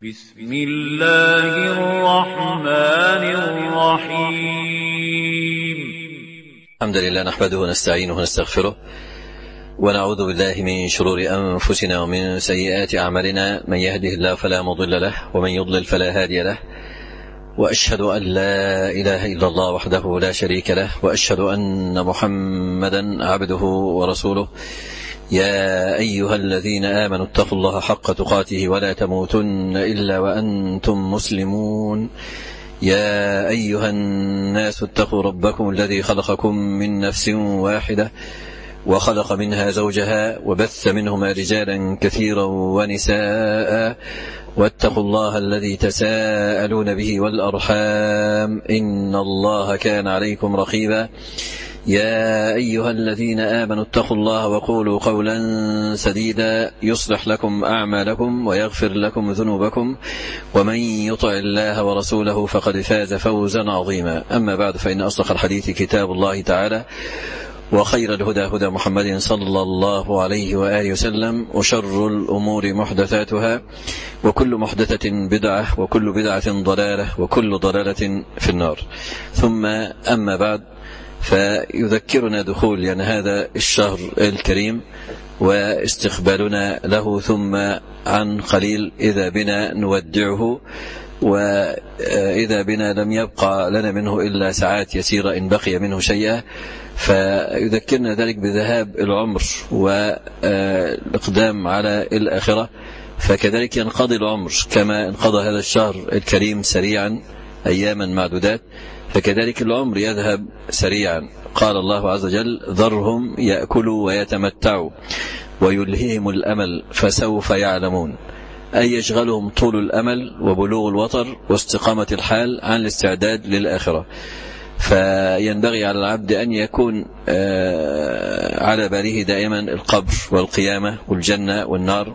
بسم الله الرحمن الرحيم. الحمد لله نحمده ونستعينه ونستغفره ونعوذ بالله من شرور أنفسنا ومن سيئات أعمالنا، من يهده الله فلا مضل له ومن يضلل فلا هادي له، وأشهد أن لا إله إلا الله وحده لا شريك له، وأشهد أن محمدا عبده ورسوله. يا أيها الذين آمنوا اتقوا الله حق تقاته ولا تموتن إلا وأنتم مسلمون. يا أيها الناس اتقوا ربكم الذي خلقكم من نفس واحدة وخلق منها زوجها وبث منهما رجالا كثيرا ونساء، واتقوا الله الذي تساءلون به والأرحام إن الله كان عليكم رقيبا. يا أيها الذين آمنوا اتقوا الله وقولوا قولا سديدا يصلح لكم أعمالكم ويغفر لكم ذنوبكم، ومن يطع الله ورسوله فقد فاز فوزا عظيما. أما بعد، فإن أصدق الحديث كتاب الله تعالى، وخير الهدى هدى محمد صلى الله عليه وآله وسلم، وشر الأمور محدثاتها، وكل محدثة بدعة، وكل بدعة ضلالة، وكل ضلالة في النار. ثم أما بعد، فيذكرنا دخول هذا الشهر الكريم واستقبالنا له، ثم عن قليل إذا بنا نودعه، وإذا بنا لم يبقى لنا منه إلا ساعات يسيرة إن بقي منه شيئا. فيذكرنا ذلك بذهاب العمر والإقدام على الآخرة، فكذلك ينقضي العمر كما انقضى هذا الشهر الكريم سريعا أياما معدودات، فكذلك العمر يذهب سريعا. قال الله عز وجل: ذرهم يأكلوا ويتمتعوا ويلههم الأمل فسوف يعلمون. أي يشغلهم طول الأمل وبلوغ الوطر واستقامة الحال عن الاستعداد للآخرة. فينبغي على العبد أن يكون على باله دائما القبر والقيامة والجنة والنار،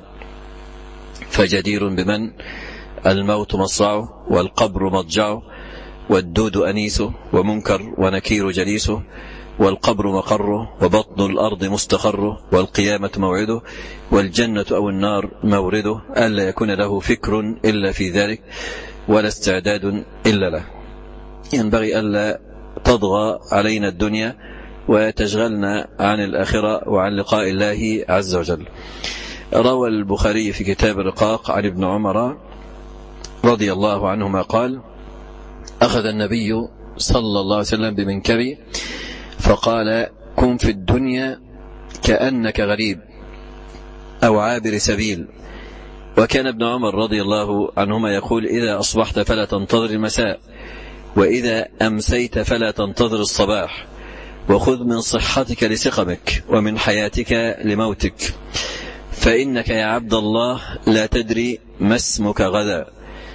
فجدير بمن الموت مصرعه والقبر مضجعه، والدود أنيسه ومنكر ونكير جليسه، والقبر مقره وبطن الأرض مستقره، والقيامة موعده، والجنة أو النار مورده، ألا يكون له فكر إلا في ذلك ولا استعداد إلا له. ينبغي ألا تضغى علينا الدنيا وتشغلنا عن الآخرة وعن لقاء الله عز وجل. روى البخاري في كتاب الرقاق عن ابن عمر رضي الله عنهما قال: أخذ النبي صلى الله عليه وسلم بمنكبي فقال: كن في الدنيا كأنك غريب أو عابر سبيل. وكان ابن عمر رضي الله عنهما يقول: إذا أصبحت فلا تنتظر المساء، وإذا أمسيت فلا تنتظر الصباح، وخذ من صحتك لسقمك ومن حياتك لموتك، فإنك يا عبد الله لا تدري ما اسمك غدا.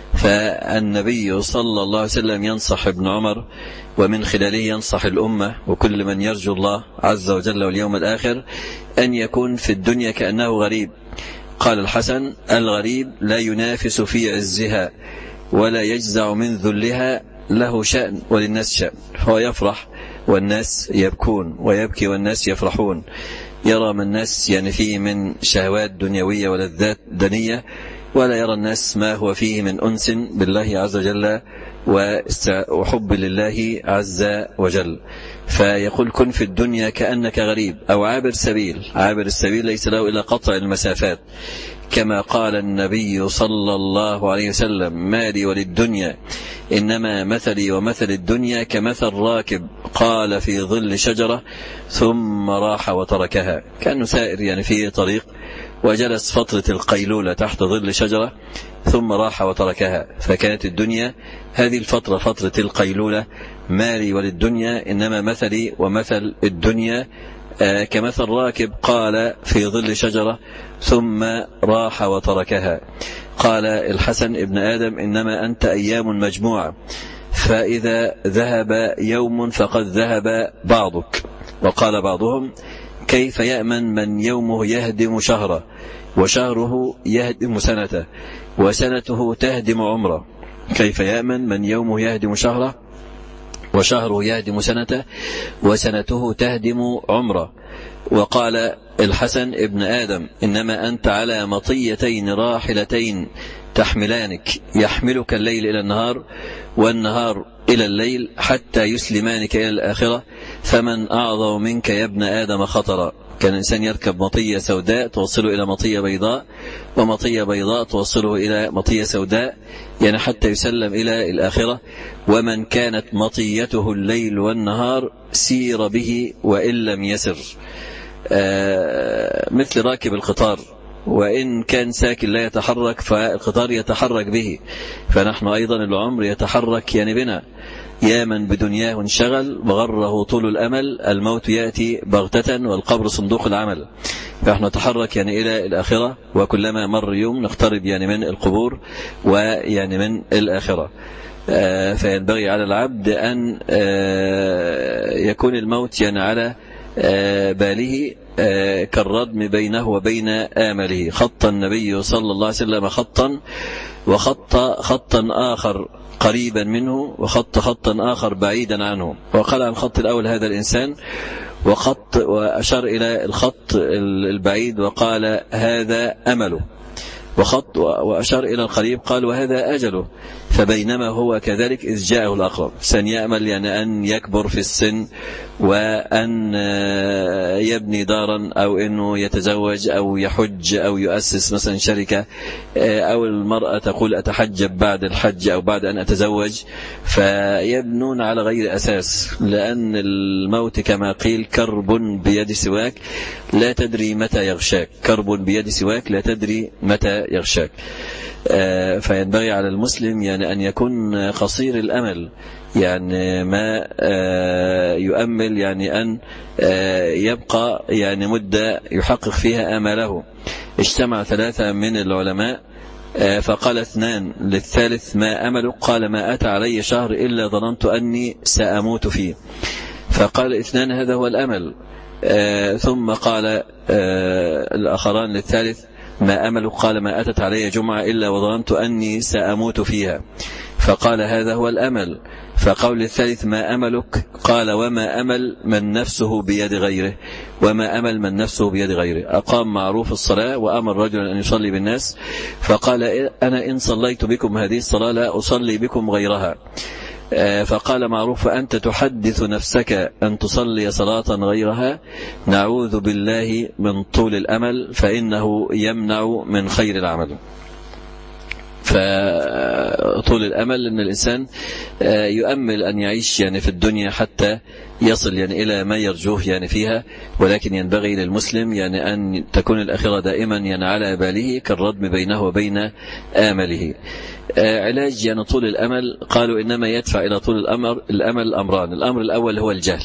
فالنبي صلى الله عليه وسلم ينصح ابن عمر، ومن خلاله ينصح الأمة وكل من يرجو الله عز وجل واليوم الآخر أن يكون في الدنيا كأنه غريب. قال الحسن: الغريب لا ينافس في عزها ولا يجزع من ذلها، له شأن وللناس شأن، فهو يفرح والناس يبكون، ويبكي والناس يفرحون، يرى من الناس فيه من شهوات دنيوية ولذات دنية، ولا يرى الناس ما هو فيه من أنس بالله عز وجل وحب لله عز وجل. فيقول: كن في الدنيا كأنك غريب أو عابر سبيل. عابر السبيل ليس له إلا قطع المسافات، كما قال النبي صلى الله عليه وسلم: ما لي وللدنيا إنما مثلي ومثل الدنيا كمثل راكب قال في ظل شجرة ثم راح وتركها. كأنه سائر في طريق وجلس فترة القيلولة تحت ظل شجرة ثم راح وتركها، فكانت الدنيا هذه الفترة فترة القيلولة. مالي وللدنيا إنما مثلي ومثل الدنيا كمثل راكب قال في ظل شجرة ثم راح وتركها. قال الحسن: ابن آدم إنما أنت أيام مجموعة، فإذا ذهب يوم فقد ذهب بعضك. وقال بعضهم: كيف يأمن من يومه يهدم شهره، وشهره يهدم سنته، وسنته تهدم عمره. كيف يأمن من يومه يهدم شهره وشهره يهدم سنته وسنته تهدم عمره. وقال الحسن: ابن آدم، إنما أنت على مطيتين راحلتين تحملانك، يحملك الليل إلى النهار والنهار إلى الليل حتى يسلمانك إلى الآخرة، فمن أعظم منك يا ابن آدم خطرا. كان الإنسان يركب مطية سوداء توصله إلى مطية بيضاء، ومطية بيضاء توصله إلى مطية سوداء، يعني حتى يسلم إلى الآخرة. ومن كانت مطيته الليل والنهار سير به وإن لم يسر، مثل راكب القطار، وإن كان ساكن لا يتحرك فالقطار يتحرك به. فنحن أيضا العمر يتحرك يعني بنا. يا من بدنياه انشغل وغره طول الأمل، الموت يأتي بغتة والقبر صندوق العمل. فنحن نتحرك يعني إلى الآخرة، وكلما مر يوم نقترب يعني من القبور ويعني من الآخرة. فينبغي على العبد أن يكون الموت يعني على باله كالردم بينه وبين آمله. خط النبي صلى الله عليه وسلم خطا، وخط خطا آخر قريبا منه، وخط خطا آخر بعيدا عنه. وقال عن الخط الأول: هذا الإنسان، وأشار إلى الخط البعيد وقال: هذا أمله. وأشار إلى القريب قال: وهذا أجله. فبينما هو كذلك إذ جاءه الأقرب. سيأمل يعني أن يكبر في السن، وأن يبني دارا، أو أنه يتزوج، أو يحج، أو يؤسس مثلا شركة، أو المرأة تقول: أتحجب بعد الحج أو بعد أن أتزوج. فيبنون على غير أساس، لأن الموت كما قيل كرب بيد سواك لا تدري متى يغشاك. كرب بيد سواك لا تدري متى يغشاك. فينبغي على المسلم يعني أن يكون قصير الأمل، يعني ما يؤمل يعني أن يبقى يعني مدة يحقق فيها آماله. اجتمع 3 من العلماء فقال 2 للثالث: ما أملك؟ قال: ما أتى علي شهر إلا ظننت أني سأموت فيه. فقال 2: هذا هو الأمل. ثم قال الآخران للثالث: ما أملك؟ قال: ما أتت علي جمعة إلا وظننت أني سأموت فيها. فقال: هذا هو الأمل. فقول الثالث: ما أملك؟ قال: وما أمل من نفسه بيد غيره. وما أمل من نفسه بيد غيره. أقام معروف الصلاة وأمر رجلا أن يصلي بالناس، فقال: أنا إن صليت بكم هذه الصلاة لا أصلي بكم غيرها. فقال معروف: أنت تحدث نفسك أن تصلي صلاة غيرها؟ نعوذ بالله من طول الأمل، فإنه يمنع من خير العمل. فطول الأمل أن الإنسان يؤمل أن يعيش يعني في الدنيا حتى يصل يعني إلى ما يرجوه يعني فيها، ولكن ينبغي للمسلم يعني أن تكون الآخرة دائما يعني على باله كالردم بينه وبين آمله. علاج يعني طول الأمل، قالوا إنما يدفع إلى طول الأمل أمران. الأمر الأول هو الجهل،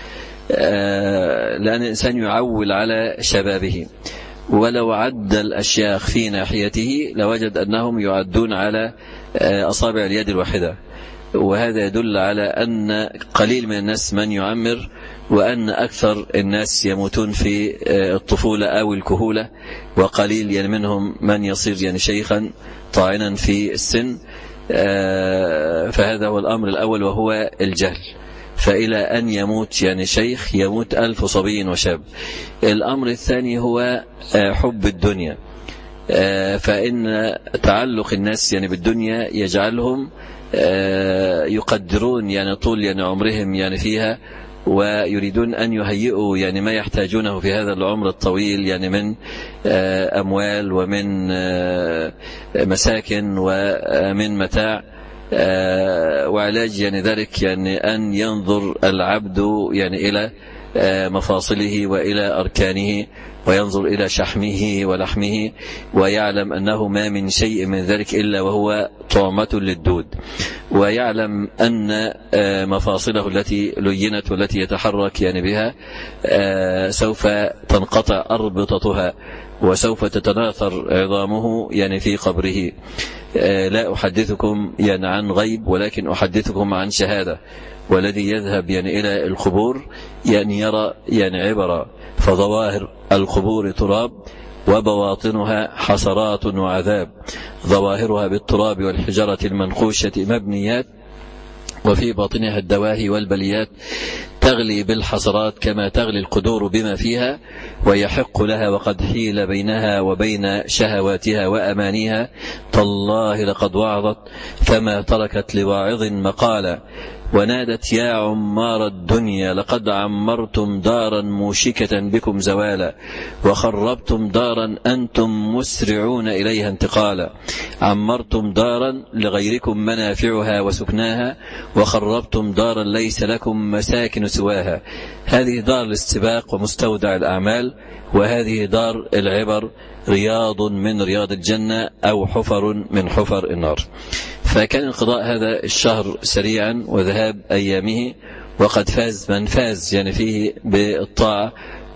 لأن الإنسان يعول على شبابه، ولو عد الأشياخ في ناحيته لوجد أنهم يعدون على أصابع اليد الواحدة. وهذا يدل على أن قليل من الناس من يعمر، وأن أكثر الناس يموتون في الطفولة أو الكهولة، وقليل يعني منهم من يصير يعني شيخا طاعنا في السن. فهذا هو الأمر الأول، وهو الجهل. فإلى أن يموت يعني شيخ يموت 1000 صبي وشاب. الأمر الثاني هو حب الدنيا، فإن تعلق الناس يعني بالدنيا يجعلهم يقدرون يعني طول يعني عمرهم يعني فيها، ويريدون أن يهيئوا يعني ما يحتاجونه في هذا العمر الطويل يعني من أموال ومن مساكن ومن متاع. وعلاج يعني ذلك يعني أن ينظر العبد يعني إلى مفاصله وإلى أركانه، وينظر إلى شحمه ولحمه، ويعلم أنه ما من شيء من ذلك إلا وهو طعمة للدود، ويعلم أن مفاصله التي لينت والتي يتحرك يعني بها سوف تنقطع أربطتها، وسوف تتناثر عظامه يعني في قبره. لا أحدثكم يعني عن غيب، ولكن أحدثكم عن شهادة. والذي يذهب يعني إلى القبور يعني يرى يعني عبرة، فظواهر القبور تراب، وبواطنها حسرات وعذاب، ظواهرها بالتراب والحجرة المنقوشة مبنيات، وفي باطنها الدواهي والبليات تغلي بالحسرات كما تغلي القدور بما فيها، ويحق لها وقد حيل بينها وبين شهواتها وأمانيها. تالله لقد وعظت فما تركت لواعظ مقالا، ونادت يا عمار الدنيا لقد عمرتم دارا موشكة بكم زوالا، وخربتم دارا أنتم مسرعون إليها انتقالا. عمرتم دارا لغيركم منافعها وسكناها، وخربتم دارا ليس لكم مساكن سواها. هذه دار الاستباق ومستودع الأعمال، وهذه دار العبر، رياض من رياض الجنة أو حفر من حفر النار. فكان انقضاء هذا الشهر سريعا وذهاب أيامه، وقد فاز من فاز يعني فيه بالطاعة،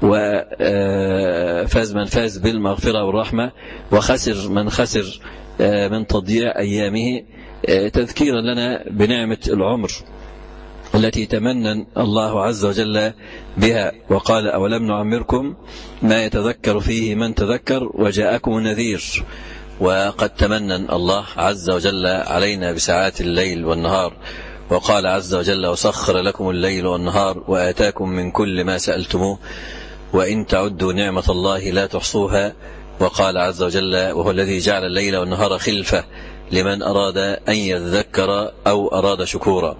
وفاز من فاز بالمغفرة والرحمة، وخسر من خسر من تضييع أيامه. تذكيرا لنا بنعمة العمر التي تمنن الله عز وجل بها، وقال أولم نعمركم ما يتذكر فيه من تذكر وجاءكم النذير. وقد تمنن الله عز وجل علينا بساعات الليل والنهار، وقال عز وجل وسخر لكم الليل والنهار وآتاكم من كل ما سألتموه وإن تعدوا نعمة الله لا تحصوها. وقال عز وجل وهو الذي جعل الليل والنهار خلفة لمن أراد أن يذكر أو أراد شكورا.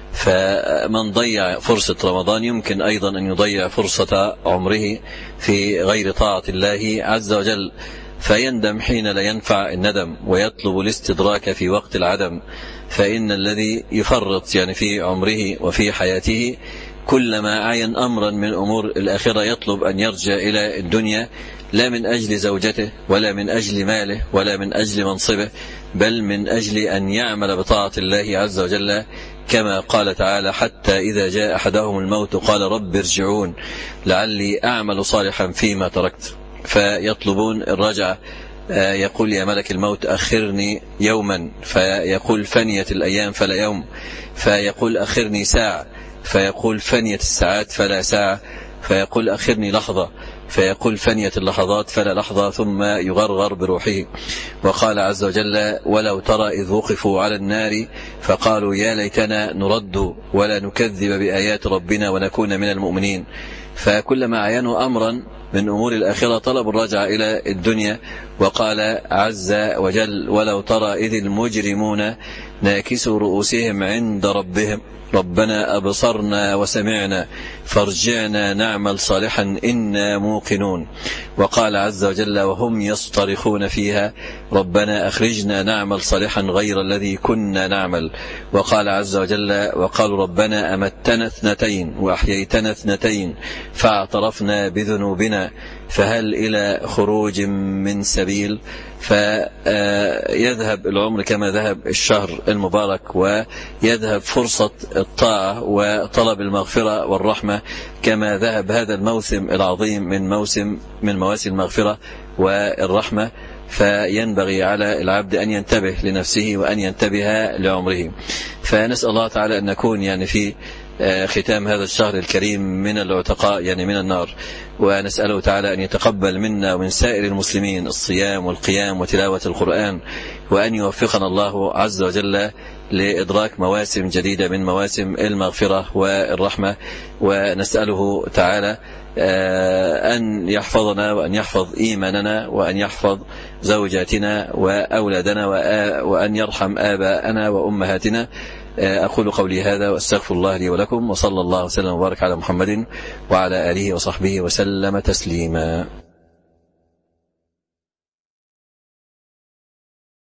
فمن ضيع فرصة رمضان يمكن أيضا أن يضيع فرصة عمره في غير طاعة الله عز وجل، فيندم حين لا ينفع الندم، ويطلب الاستدراك في وقت العدم. فإن الذي يفرط يعني في عمره وفي حياته كلما عين أمرا من أمور الآخرة يطلب أن يرجع إلى الدنيا، لا من أجل زوجته ولا من أجل ماله ولا من أجل منصبه، بل من أجل أن يعمل بطاعة الله عز وجل، كما قال تعالى حتى إذا جاء أحدهم الموت قال رب ارجعون لعلي أعمل صالحا فيما تركت. فيطلبون الرجعة. يقول يا ملك الموت أخرني يوما، فيقول فنيت الأيام فلا يوم، فيقول أخرني ساعة، فيقول فنيت الساعات فلا ساعة، فيقول أخرني لحظة، فيقول فنيت اللحظات فلا لحظة، ثم يغرغر بروحه. وقال عز وجل ولو ترى إذ وقفوا على النار فقالوا يا ليتنا نرد ولا نكذب بآيات ربنا ونكون من المؤمنين. فكلما عينوا أمرا من أمور الآخرة طلب الرجعة إلى الدنيا. وقال عز وجل ولو ترى إذ المجرمون ناكسوا رؤوسهم عند ربهم ربنا أبصرنا وسمعنا فارجعنا نعمل صالحا إنا موقنون. وقال عز وجل وهم يصطرخون فيها ربنا أخرجنا نعمل صالحا غير الذي كنا نعمل. وقال عز وجل وقالوا ربنا أمتنا اثنتين وأحييتنا اثنتين فاعترفنا بذنوبنا فهل إلى خروج من سبيل. فيذهب العمر كما ذهب الشهر المبارك، ويذهب فرصة الطاعة وطلب المغفرة والرحمة كما ذهب هذا الموسم العظيم من مواسم المغفرة والرحمة. فينبغي على العبد أن ينتبه لنفسه وأن ينتبه لعمره. فنسأل الله تعالى أن نكون يعني في ختام هذا الشهر الكريم من العتقاء يعني من النار، ونسأله تعالى أن يتقبل منا ومن سائر المسلمين الصيام والقيام وتلاوة القرآن، وأن يوفقنا الله عز وجل لإدراك مواسم جديدة من مواسم المغفرة والرحمة. ونسأله تعالى أن يحفظنا وأن يحفظ إيماننا وأن يحفظ زوجاتنا وأولادنا وأن يرحم آباءنا وأمهاتنا. أقول قولي هذا وأستغفر الله لي ولكم، وصلى الله وسلم وبارك على محمد وعلى آله وصحبه وسلم تسليما.